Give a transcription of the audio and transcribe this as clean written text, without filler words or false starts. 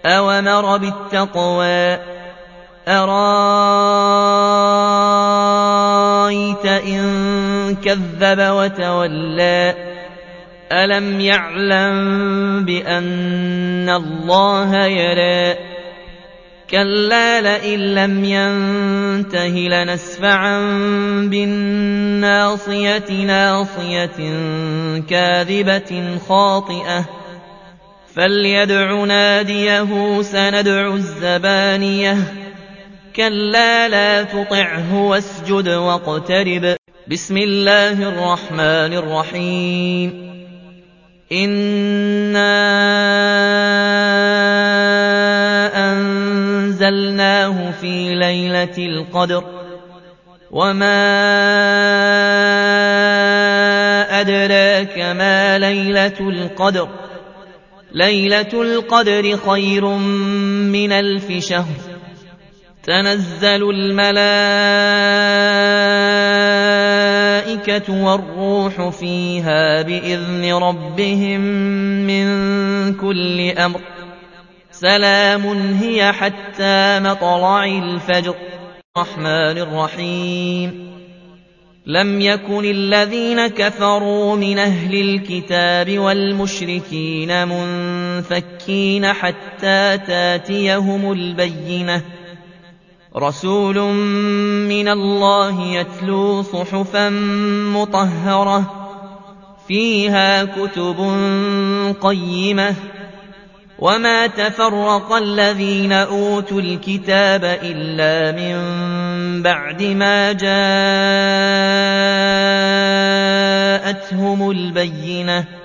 أَوْأَمَرَ بِالتَّقْوَىٰ أَرَأَيْتَ إِن كَذَّبَ وَتَوَلَّىٰ أَلَمْ يَعْلَم بِأَنَّ اللَّهَ يَرَىٰ كَلَّا لَئِن لَّمْ يَنتَهِ لَنَسْفَعًا بِالنَّاصِيَةِ نَاصِيَةٍ كَاذِبَةٍ خَاطِئَةٍ فَلْيَدْعُ نَادِيَهُ سَنَدْعُ الزَّبَانِيَةَ كَلَّا لَا تُطِعْهُ وَاسْجُدْ وَاقْتَرِب بسم الله الرحمن الرحيم إِنَّا أَنزَلْنَاهُ فِي لَيْلَةِ الْقَدْرِ وَمَا أَدْرَاكَ مَا لَيْلَةُ الْقَدْرِ لَيْلَةُ الْقَدْرِ خَيْرٌ مِّنْ أَلْفِ شَهْرٍ تَنَزَّلُ الْمَلَائِكَةُ وَالرُّوحُ فِيهَا بِإِذْنِ رَبِّهِم مِّن كُلِّ أَمْرٍ سَلَامٌ هِيَ حَتَّىٰ مَطْلَعِ الْفَجْرِ الرَّحْمَٰنِ الرَّحِيمِ لَمْ يَكُنِ الَّذِينَ كَفَرُوا مِنْ أَهْلِ الْكِتَابِ وَالْمُشْرِكِينَ مُنفَكِّينَ حَتَّىٰ تَأْتِيَهُمُ الْبَيِّنَةُ رَسُولٌ مِّنَ اللَّهِ يَتْلُو صُحُفًا مُّطَهَّرَةً فِيهَا كُتُبٌ قَيِّمَةٌ وَمَا تَفَرَّقَ الَّذِينَ أُوتُوا الْكِتَابَ إِلَّا مِن بَعْدِ مَا جَاءَتْهُمُ الْبَيِّنَةُ